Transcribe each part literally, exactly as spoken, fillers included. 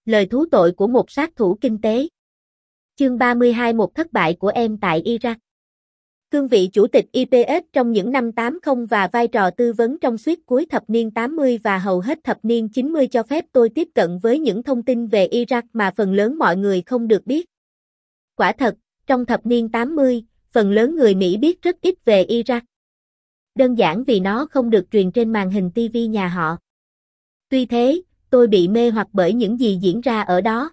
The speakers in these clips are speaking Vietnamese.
Lời thú tội của một sát thủ kinh tế. Chương ba mươi hai Một thất bại của em tại Iraq. Cương vị chủ tịch i pê ét trong những năm tám mươi và vai trò tư vấn trong suốt cuối thập niên tám mươi và hầu hết thập niên chín mươi cho phép tôi tiếp cận với những thông tin về Iraq mà phần lớn mọi người không được biết. Quả thật, trong thập niên tám mươi, phần lớn người Mỹ biết rất ít về Iraq. Đơn giản vì nó không được truyền trên màn hình ti vi nhà họ. Tuy thế, tôi bị mê hoặc bởi những gì diễn ra ở đó.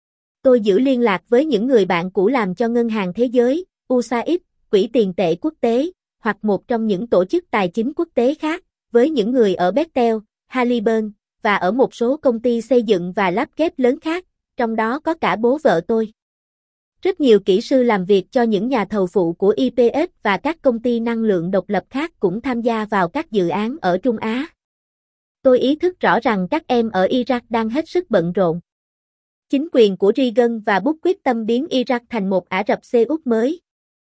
Tôi giữ liên lạc với những người bạn cũ làm cho Ngân hàng Thế giới, u ét a i đê, Quỹ tiền tệ quốc tế, hoặc một trong những tổ chức tài chính quốc tế khác, với những người ở Bechtel, Halliburton, và ở một số công ty xây dựng và lắp ghép lớn khác, trong đó có cả bố vợ tôi. Rất nhiều kỹ sư làm việc cho những nhà thầu phụ của i pê ét và các công ty năng lượng độc lập khác cũng tham gia vào các dự án ở Trung Á. Tôi ý thức rõ rằng các em ở Iraq đang hết sức bận rộn. Chính quyền của Reagan và Bush quyết tâm biến Iraq thành một Ả Rập Xê Út mới.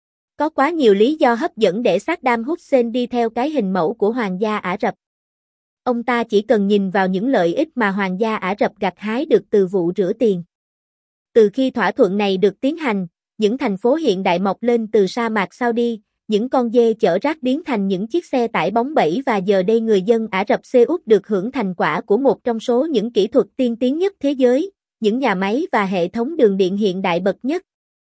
Có quá nhiều lý do hấp dẫn để Saddam Hussein đi theo cái hình mẫu của Hoàng gia Ả Rập. Ông ta chỉ cần nhìn vào những lợi ích mà Hoàng gia Ả Rập gặt hái được từ vụ rửa tiền. Từ khi thỏa thuận này được tiến hành, những thành phố hiện đại mọc lên từ sa mạc Saudi, những con dê chở rác biến thành những chiếc xe tải bóng bẩy và giờ đây người dân Ả Rập Xê Út được hưởng thành quả của một trong số những kỹ thuật tiên tiến nhất thế giới, những nhà máy và hệ thống đường điện hiện đại bậc nhất.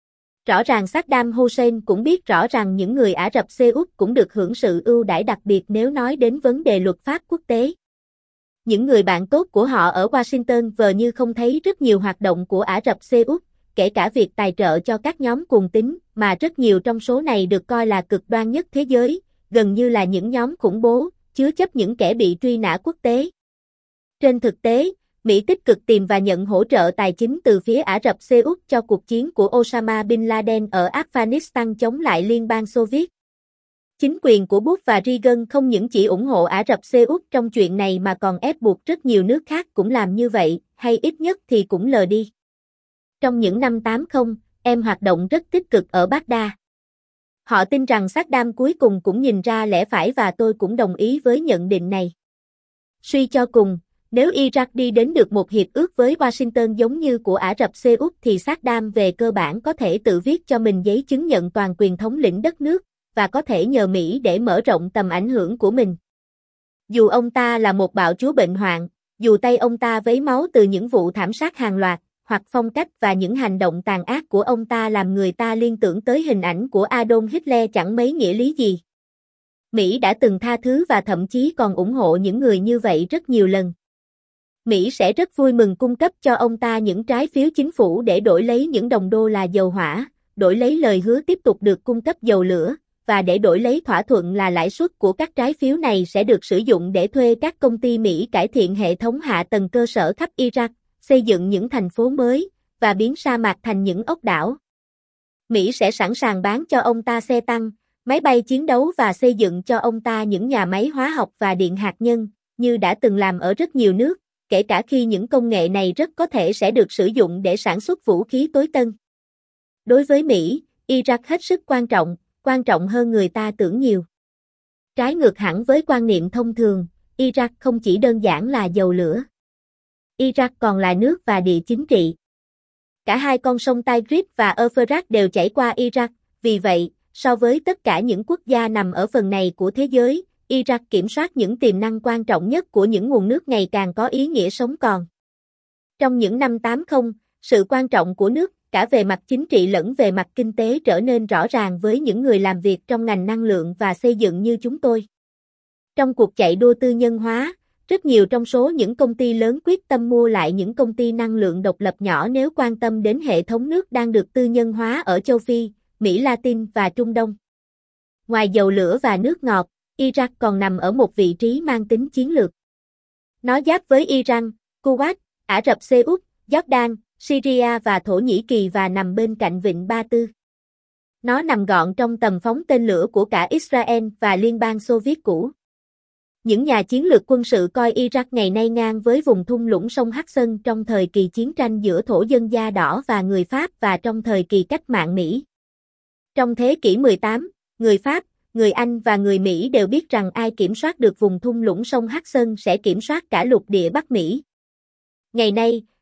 Rõ ràng Saddam Hussein cũng biết rõ rằng những người Ả Rập Xê Út cũng được hưởng sự ưu đãi đặc biệt nếu nói đến vấn đề luật pháp quốc tế. Những người bạn tốt của họ ở Washington vờ như không thấy rất nhiều hoạt động của Ả Rập Xê Út, kể cả việc tài trợ cho các nhóm cuồng tín, mà rất nhiều trong số này được coi là cực đoan nhất thế giới, gần như là những nhóm khủng bố, chứa chấp những kẻ bị truy nã quốc tế. Trên thực tế, Mỹ tích cực tìm và nhận hỗ trợ tài chính từ phía Ả Rập Xê Út cho cuộc chiến của Osama Bin Laden ở Afghanistan chống lại Liên bang Xô Viết. Chính quyền của Bush và Reagan không những chỉ ủng hộ Ả Rập Xê Út trong chuyện này mà còn ép buộc rất nhiều nước khác cũng làm như vậy, hay ít nhất thì cũng lờ đi. Trong những năm tám mươi, em hoạt động rất tích cực ở Baghdad. Họ tin rằng Saddam cuối cùng cũng nhìn ra lẽ phải và tôi cũng đồng ý với nhận định này. Suy cho cùng, nếu Iraq đi đến được một hiệp ước với Washington giống như của Ả Rập Xê Út thì Saddam về cơ bản có thể tự viết cho mình giấy chứng nhận toàn quyền thống lĩnh đất nước, và có thể nhờ Mỹ để mở rộng tầm ảnh hưởng của mình. Dù ông ta là một bạo chúa bệnh hoạn, dù tay ông ta vấy máu từ những vụ thảm sát hàng loạt, hoặc phong cách và những hành động tàn ác của ông ta làm người ta liên tưởng tới hình ảnh của Adolf Hitler chẳng mấy nghĩa lý gì. Mỹ đã từng tha thứ và thậm chí còn ủng hộ những người như vậy rất nhiều lần. Mỹ sẽ rất vui mừng cung cấp cho ông ta những trái phiếu chính phủ để đổi lấy những đồng đô la dầu hỏa, đổi lấy lời hứa tiếp tục được cung cấp dầu lửa, và để đổi lấy thỏa thuận là lãi suất của các trái phiếu này sẽ được sử dụng để thuê các công ty Mỹ cải thiện hệ thống hạ tầng cơ sở khắp Iraq, xây dựng những thành phố mới, và biến sa mạc thành những ốc đảo. Mỹ sẽ sẵn sàng bán cho ông ta xe tăng, máy bay chiến đấu và xây dựng cho ông ta những nhà máy hóa học và điện hạt nhân, như đã từng làm ở rất nhiều nước, kể cả khi những công nghệ này rất có thể sẽ được sử dụng để sản xuất vũ khí tối tân. Đối với Mỹ, Iraq hết sức quan trọng, quan trọng hơn người ta tưởng nhiều. Trái ngược hẳn với quan niệm thông thường, Iraq không chỉ đơn giản là dầu lửa. Iraq còn là nước và địa chính trị. Cả hai con sông Tigris và Euphrates đều chảy qua Iraq, vì vậy, so với tất cả những quốc gia nằm ở phần này của thế giới, Iraq kiểm soát những tiềm năng quan trọng nhất của những nguồn nước ngày càng có ý nghĩa sống còn. Trong những năm tám mươi, sự quan trọng của nước, cả về mặt chính trị lẫn về mặt kinh tế trở nên rõ ràng với những người làm việc trong ngành năng lượng và xây dựng như chúng tôi. Trong cuộc chạy đua tư nhân hóa, rất nhiều trong số những công ty lớn quyết tâm mua lại những công ty năng lượng độc lập nhỏ nếu quan tâm đến hệ thống nước đang được tư nhân hóa ở châu Phi, Mỹ Latin và Trung Đông. Ngoài dầu lửa và nước ngọt, Iraq còn nằm ở một vị trí mang tính chiến lược. Nó giáp với Iran, Kuwait, Ả Rập Xê Út, Jordan, Syria và Thổ Nhĩ Kỳ và nằm bên cạnh Vịnh Ba Tư. Nó nằm gọn trong tầm phóng tên lửa của cả Israel và Liên bang Xô Viết cũ. Những nhà chiến lược quân sự coi Iraq ngày nay ngang với vùng thung lũng sông Hudson trong thời kỳ chiến tranh giữa thổ dân da đỏ và người Pháp và trong thời kỳ cách mạng Mỹ. Trong thế kỷ mười tám, người Pháp, người Anh và người Mỹ đều biết rằng ai kiểm soát được vùng thung lũng sông Hudson sẽ kiểm soát cả lục địa Bắc Mỹ. Ngày nay,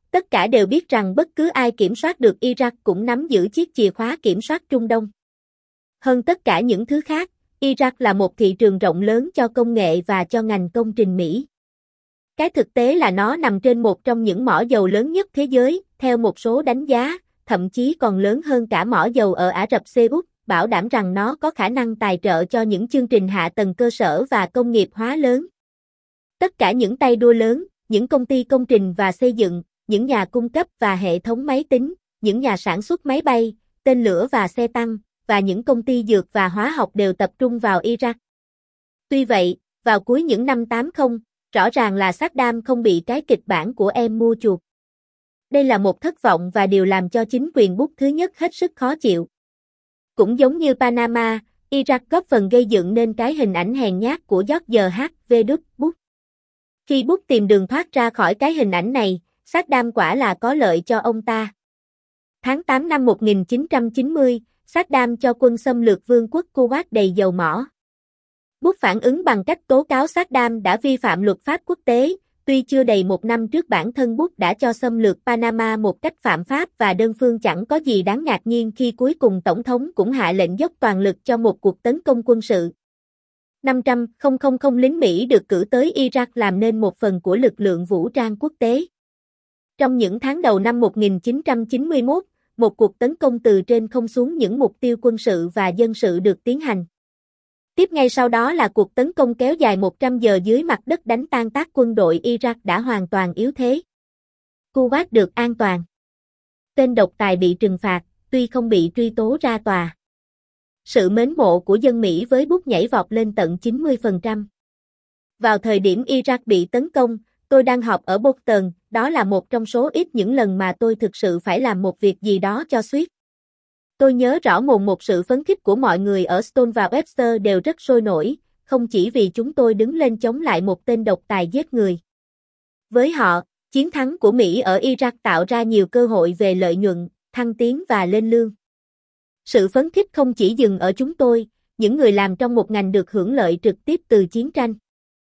Tất cả đều biết rằng bất cứ ai kiểm soát được Iraq cũng nắm giữ chiếc chìa khóa kiểm soát Trung Đông. Hơn tất cả những thứ khác, Iraq là một thị trường rộng lớn cho công nghệ và cho ngành công trình Mỹ. Cái thực tế là nó nằm trên một trong những mỏ dầu lớn nhất thế giới, theo một số đánh giá, thậm chí còn lớn hơn cả mỏ dầu ở Ả Rập Xê Út, bảo đảm rằng nó có khả năng tài trợ cho những chương trình hạ tầng cơ sở và công nghiệp hóa lớn. Tất cả những tay đua lớn, những công ty công trình và xây dựng, những nhà cung cấp và hệ thống máy tính, những nhà sản xuất máy bay, tên lửa và xe tăng, và những công ty dược và hóa học đều tập trung vào Iraq. Tuy vậy, vào cuối những năm tám mươi, rõ ràng là Saddam không bị cái kịch bản của em mua chuộc. Đây là một thất vọng và điều làm cho chính quyền Bush thứ nhất hết sức khó chịu. Cũng giống như Panama, Iraq góp phần gây dựng nên cái hình ảnh hèn nhát của George hát vê Bush. Khi Bush tìm đường thoát ra khỏi cái hình ảnh này, Saddam quả là có lợi cho ông ta. Tháng tám năm một nghìn chín trăm chín mươi, Saddam cho quân xâm lược vương quốc Kuwait đầy dầu mỏ. Bush phản ứng bằng cách tố cáo Saddam đã vi phạm luật pháp quốc tế, tuy chưa đầy một năm trước bản thân Bush đã cho xâm lược Panama một cách phạm pháp và đơn phương, chẳng có gì đáng ngạc nhiên khi cuối cùng Tổng thống cũng hạ lệnh dốc toàn lực cho một cuộc tấn công quân sự. năm trăm nghìn lính Mỹ được cử tới Iraq làm nên một phần của lực lượng vũ trang quốc tế. Trong những tháng đầu năm một nghìn chín trăm chín mươi mốt, một cuộc tấn công từ trên không xuống những mục tiêu quân sự và dân sự được tiến hành. Tiếp ngay sau đó là cuộc tấn công kéo dài một trăm giờ dưới mặt đất đánh tan tác quân đội Iraq đã hoàn toàn yếu thế. Kuwait được an toàn. Tên độc tài bị trừng phạt, tuy không bị truy tố ra tòa. Sự mến mộ của dân Mỹ với Bush nhảy vọt lên tận chín mươi phần trăm. Vào thời điểm Iraq bị tấn công, tôi đang họp ở Boston, đó là một trong số ít những lần mà tôi thực sự phải làm một việc gì đó cho Swift. Tôi nhớ rõ mồn một sự phấn khích của mọi người ở Stone và Webster đều rất sôi nổi, không chỉ vì chúng tôi đứng lên chống lại một tên độc tài giết người. Với họ, chiến thắng của Mỹ ở Iraq tạo ra nhiều cơ hội về lợi nhuận, thăng tiến và lên lương. Sự phấn khích không chỉ dừng ở chúng tôi, những người làm trong một ngành được hưởng lợi trực tiếp từ chiến tranh.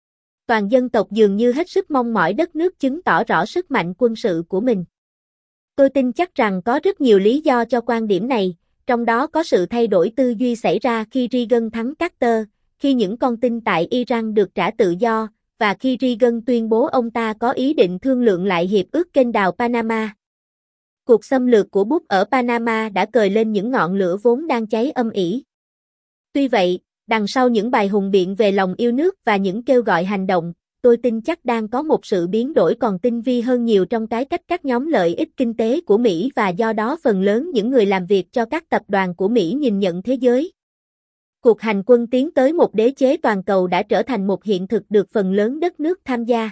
Toàn dân tộc dường như hết sức mong mỏi đất nước chứng tỏ rõ sức mạnh quân sự của mình. Tôi tin chắc rằng có rất nhiều lý do cho quan điểm này, trong đó có sự thay đổi tư duy xảy ra khi Reagan thắng Carter, khi những con tin tại Iran được trả tự do, và khi Reagan tuyên bố ông ta có ý định thương lượng lại hiệp ước kênh đào Panama. Cuộc xâm lược của Bush ở Panama đã cời lên những ngọn lửa vốn đang cháy âm ỉ. Tuy vậy, đằng sau những bài hùng biện về lòng yêu nước và những kêu gọi hành động, tôi tin chắc đang có một sự biến đổi còn tinh vi hơn nhiều trong cái cách các nhóm lợi ích kinh tế của Mỹ và do đó phần lớn những người làm việc cho các tập đoàn của Mỹ nhìn nhận thế giới. Cuộc hành quân tiến tới một đế chế toàn cầu đã trở thành một hiện thực được phần lớn đất nước tham gia.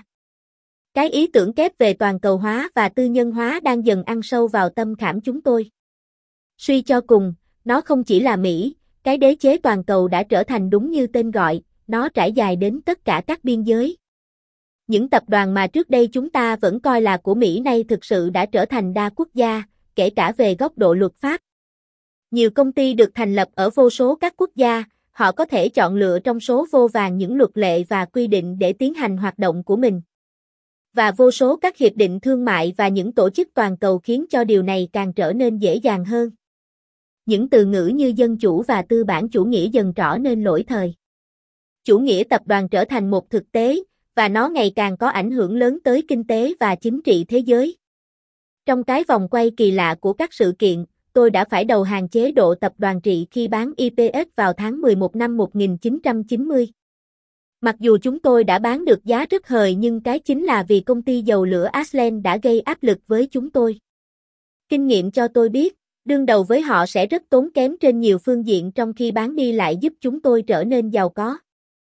Cái ý tưởng kép về toàn cầu hóa và tư nhân hóa đang dần ăn sâu vào tâm khảm chúng tôi. Suy cho cùng, nó không chỉ là Mỹ, cái đế chế toàn cầu đã trở thành đúng như tên gọi, nó trải dài đến tất cả các biên giới. Những tập đoàn mà trước đây chúng ta vẫn coi là của Mỹ nay thực sự đã trở thành đa quốc gia, kể cả về góc độ luật pháp. Nhiều công ty được thành lập ở vô số các quốc gia, họ có thể chọn lựa trong số vô vàn những luật lệ và quy định để tiến hành hoạt động của mình. Và vô số các hiệp định thương mại và những tổ chức toàn cầu khiến cho điều này càng trở nên dễ dàng hơn. Những từ ngữ như dân chủ và tư bản chủ nghĩa dần trở nên lỗi thời. Chủ nghĩa tập đoàn trở thành một thực tế, và nó ngày càng có ảnh hưởng lớn tới kinh tế và chính trị thế giới. Trong cái vòng quay kỳ lạ của các sự kiện, tôi đã phải đầu hàng chế độ tập đoàn trị khi bán i pê ét vào tháng mười một năm một nghìn chín trăm chín mươi. Mặc dù chúng tôi đã bán được giá rất hời nhưng cái chính là vì công ty dầu lửa Ashland đã gây áp lực với chúng tôi. Kinh nghiệm cho tôi biết, đương đầu với họ sẽ rất tốn kém trên nhiều phương diện trong khi bán đi lại giúp chúng tôi trở nên giàu có.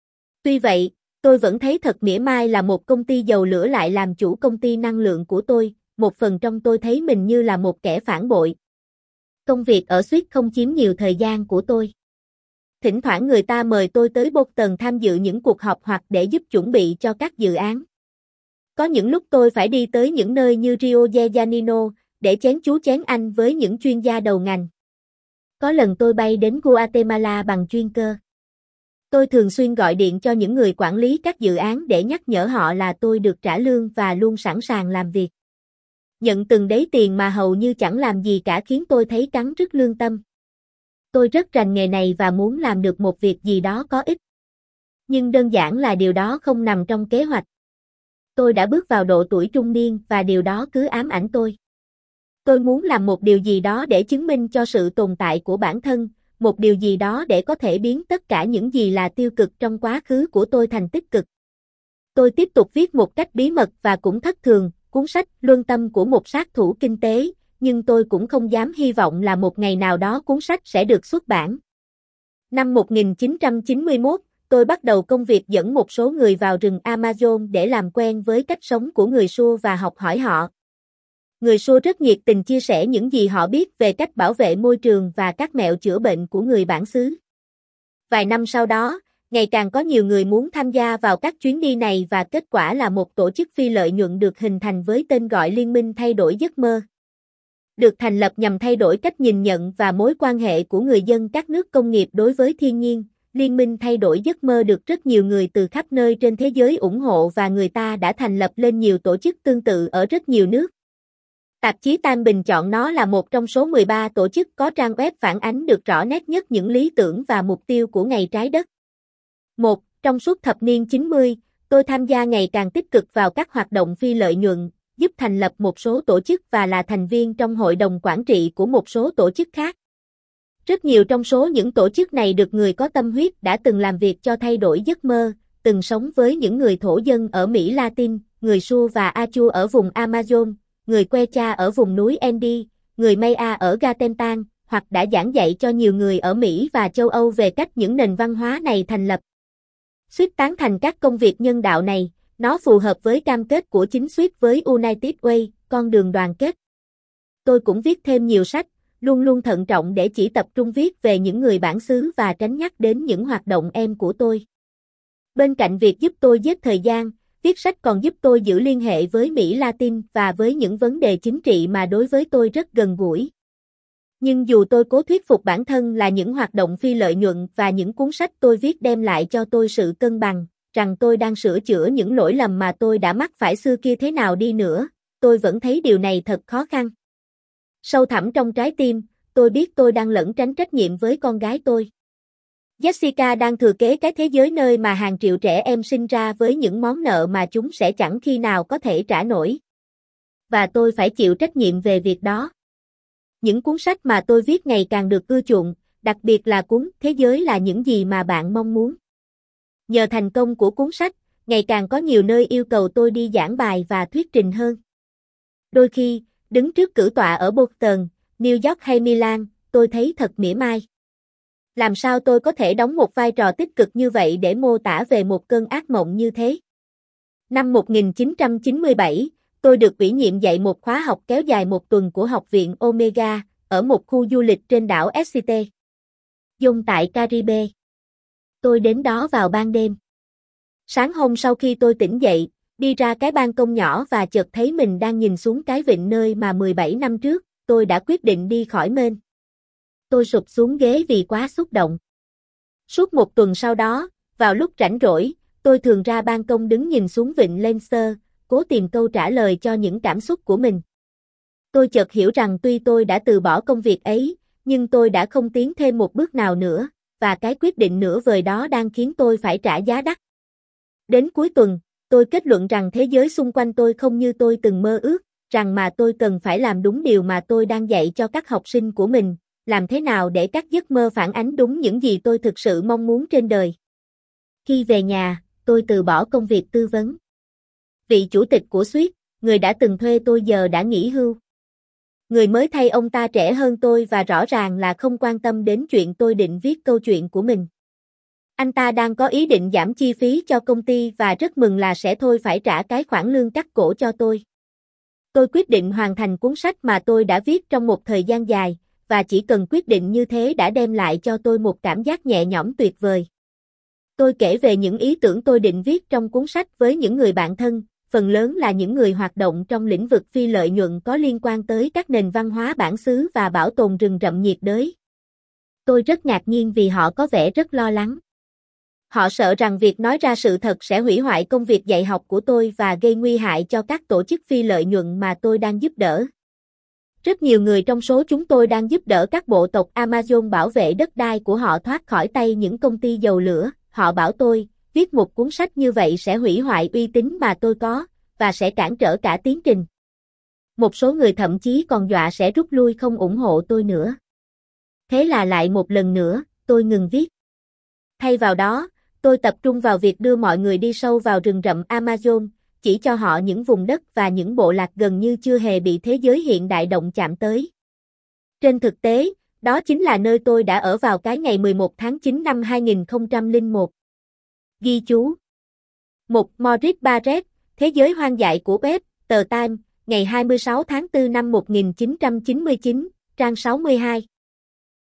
Tuy vậy, tôi vẫn thấy thật mỉa mai là một công ty dầu lửa lại làm chủ công ty năng lượng của tôi, một phần trong tôi thấy mình như là một kẻ phản bội. Công việc ở Swift không chiếm nhiều thời gian của tôi. Thỉnh thoảng người ta mời tôi tới Boston tham dự những cuộc họp hoặc để giúp chuẩn bị cho các dự án. Có những lúc tôi phải đi tới những nơi như Rio de Janeiro, để chén chú chén Anh với những chuyên gia đầu ngành. Có lần tôi bay đến Guatemala bằng chuyên cơ. Tôi thường xuyên gọi điện cho những người quản lý các dự án để nhắc nhở họ là tôi được trả lương và luôn sẵn sàng làm việc. Nhận từng đấy tiền mà hầu như chẳng làm gì cả khiến tôi thấy cắn rứt lương tâm. Tôi rất rành nghề này và muốn làm được một việc gì đó có ích. Nhưng đơn giản là điều đó không nằm trong kế hoạch. Tôi đã bước vào độ tuổi trung niên và điều đó cứ ám ảnh tôi. Tôi muốn làm một điều gì đó để chứng minh cho sự tồn tại của bản thân, một điều gì đó để có thể biến tất cả những gì là tiêu cực trong quá khứ của tôi thành tích cực. Tôi tiếp tục viết một cách bí mật và cũng thất thường, cuốn sách Luân tâm của một sát thủ kinh tế, nhưng tôi cũng không dám hy vọng là một ngày nào đó cuốn sách sẽ được xuất bản. Năm một nghìn chín trăm chín mươi mốt, tôi bắt đầu công việc dẫn một số người vào rừng Amazon để làm quen với cách sống của người Suo và học hỏi họ. Người Suo rất nhiệt tình chia sẻ những gì họ biết về cách bảo vệ môi trường và các mẹo chữa bệnh của người bản xứ. Vài năm sau đó, ngày càng có nhiều người muốn tham gia vào các chuyến đi này và kết quả là một tổ chức phi lợi nhuận được hình thành với tên gọi Liên minh thay đổi giấc mơ. Được thành lập nhằm thay đổi cách nhìn nhận và mối quan hệ của người dân các nước công nghiệp đối với thiên nhiên, Liên minh thay đổi giấc mơ được rất nhiều người từ khắp nơi trên thế giới ủng hộ và người ta đã thành lập lên nhiều tổ chức tương tự ở rất nhiều nước. Tạp chí Time bình chọn nó là một trong số mười ba tổ chức có trang web phản ánh được rõ nét nhất những lý tưởng và mục tiêu của ngày trái đất. một. Trong suốt thập niên chín mươi, tôi tham gia ngày càng tích cực vào các hoạt động phi lợi nhuận, giúp thành lập một số tổ chức và là thành viên trong hội đồng quản trị của một số tổ chức khác. Rất nhiều trong số những tổ chức này được người có tâm huyết đã từng làm việc cho thay đổi giấc mơ, từng sống với những người thổ dân ở Mỹ Latin, người Suo và Achu ở vùng Amazon, người Quechua ở vùng núi Andes, người Maya ở Gatentan, hoặc đã giảng dạy cho nhiều người ở Mỹ và châu Âu về cách những nền văn hóa này thành lập. Suýt tán thành các công việc nhân đạo này, nó phù hợp với cam kết của chính Suýt với United Way, con đường đoàn kết. Tôi cũng viết thêm nhiều sách, luôn luôn thận trọng để chỉ tập trung viết về những người bản xứ và tránh nhắc đến những hoạt động em của tôi. Bên cạnh việc giúp tôi giết thời gian, viết sách còn giúp tôi giữ liên hệ với Mỹ Latin và với những vấn đề chính trị mà đối với tôi rất gần gũi. Nhưng dù tôi cố thuyết phục bản thân là những hoạt động phi lợi nhuận và những cuốn sách tôi viết đem lại cho tôi sự cân bằng, rằng tôi đang sửa chữa những lỗi lầm mà tôi đã mắc phải xưa kia thế nào đi nữa, tôi vẫn thấy điều này thật khó khăn. Sâu thẳm trong trái tim, tôi biết tôi đang lẩn tránh trách nhiệm với con gái tôi. Jessica đang thừa kế cái thế giới nơi mà hàng triệu trẻ em sinh ra với những món nợ mà chúng sẽ chẳng khi nào có thể trả nổi. Và tôi phải chịu trách nhiệm về việc đó. Những cuốn sách mà tôi viết ngày càng được ưa chuộng, đặc biệt là cuốn Thế giới là những gì mà bạn mong muốn. Nhờ thành công của cuốn sách, ngày càng có nhiều nơi yêu cầu tôi đi giảng bài và thuyết trình hơn. Đôi khi, đứng trước cử tọa ở Boston, New York hay Milan, tôi thấy thật mỉa mai. Làm sao tôi có thể đóng một vai trò tích cực như vậy để mô tả về một cơn ác mộng như thế? Năm một nghìn chín trăm chín mươi bảy, tôi được ủy nhiệm dạy một khóa học kéo dài một tuần của Học viện Omega, ở một khu du lịch trên đảo St. John tại Caribe. Tôi đến đó vào ban đêm. Sáng hôm sau khi tôi tỉnh dậy, đi ra cái ban công nhỏ và chợt thấy mình đang nhìn xuống cái vịnh nơi mà mười bảy năm trước, tôi đã quyết định đi khỏi Maine. Tôi sụp xuống ghế vì quá xúc động. Suốt một tuần sau đó, vào lúc rảnh rỗi, tôi thường ra ban công đứng nhìn xuống vịnh Lancer, cố tìm câu trả lời cho những cảm xúc của mình. Tôi chợt hiểu rằng tuy tôi đã từ bỏ công việc ấy, nhưng tôi đã không tiến thêm một bước nào nữa, và cái quyết định nửa vời đó đang khiến tôi phải trả giá đắt. Đến cuối tuần, tôi kết luận rằng thế giới xung quanh tôi không như tôi từng mơ ước, rằng mà tôi cần phải làm đúng điều mà tôi đang dạy cho các học sinh của mình, làm thế nào để các giấc mơ phản ánh đúng những gì tôi thực sự mong muốn trên đời. Khi về nhà, tôi từ bỏ công việc tư vấn. Vị chủ tịch của Suýt, người đã từng thuê tôi giờ đã nghỉ hưu. Người mới thay ông ta trẻ hơn tôi và rõ ràng là không quan tâm đến chuyện tôi định viết câu chuyện của mình. Anh ta đang có ý định giảm chi phí cho công ty và rất mừng là sẽ thôi phải trả cái khoản lương cắt cổ cho tôi. Tôi quyết định hoàn thành cuốn sách mà tôi đã viết trong một thời gian dài, và chỉ cần quyết định như thế đã đem lại cho tôi một cảm giác nhẹ nhõm tuyệt vời. Tôi kể về những ý tưởng tôi định viết trong cuốn sách với những người bạn thân, phần lớn là những người hoạt động trong lĩnh vực phi lợi nhuận có liên quan tới các nền văn hóa bản xứ và bảo tồn rừng rậm nhiệt đới. Tôi rất ngạc nhiên vì họ có vẻ rất lo lắng. Họ sợ rằng việc nói ra sự thật sẽ hủy hoại công việc dạy học của tôi và gây nguy hại cho các tổ chức phi lợi nhuận mà tôi đang giúp đỡ. Rất nhiều người trong số chúng tôi đang giúp đỡ các bộ tộc Amazon bảo vệ đất đai của họ thoát khỏi tay những công ty dầu lửa. Họ bảo tôi, viết một cuốn sách như vậy sẽ hủy hoại uy tín mà tôi có, và sẽ cản trở cả tiến trình. Một số người thậm chí còn dọa sẽ rút lui không ủng hộ tôi nữa. Thế là lại một lần nữa, tôi ngừng viết. Thay vào đó, tôi tập trung vào việc đưa mọi người đi sâu vào rừng rậm Amazon, chỉ cho họ những vùng đất và những bộ lạc gần như chưa hề bị thế giới hiện đại động chạm tới. Trên thực tế, đó chính là nơi tôi đã ở vào cái ngày mười một tháng chín năm hai nghìn không trăm lẻ một. Ghi chú. một. Maurice Barrett, Thế giới hoang dại của Pep, tờ Time, ngày hai mươi sáu tháng tư năm một nghìn chín trăm chín mươi chín, trang sáu mươi hai.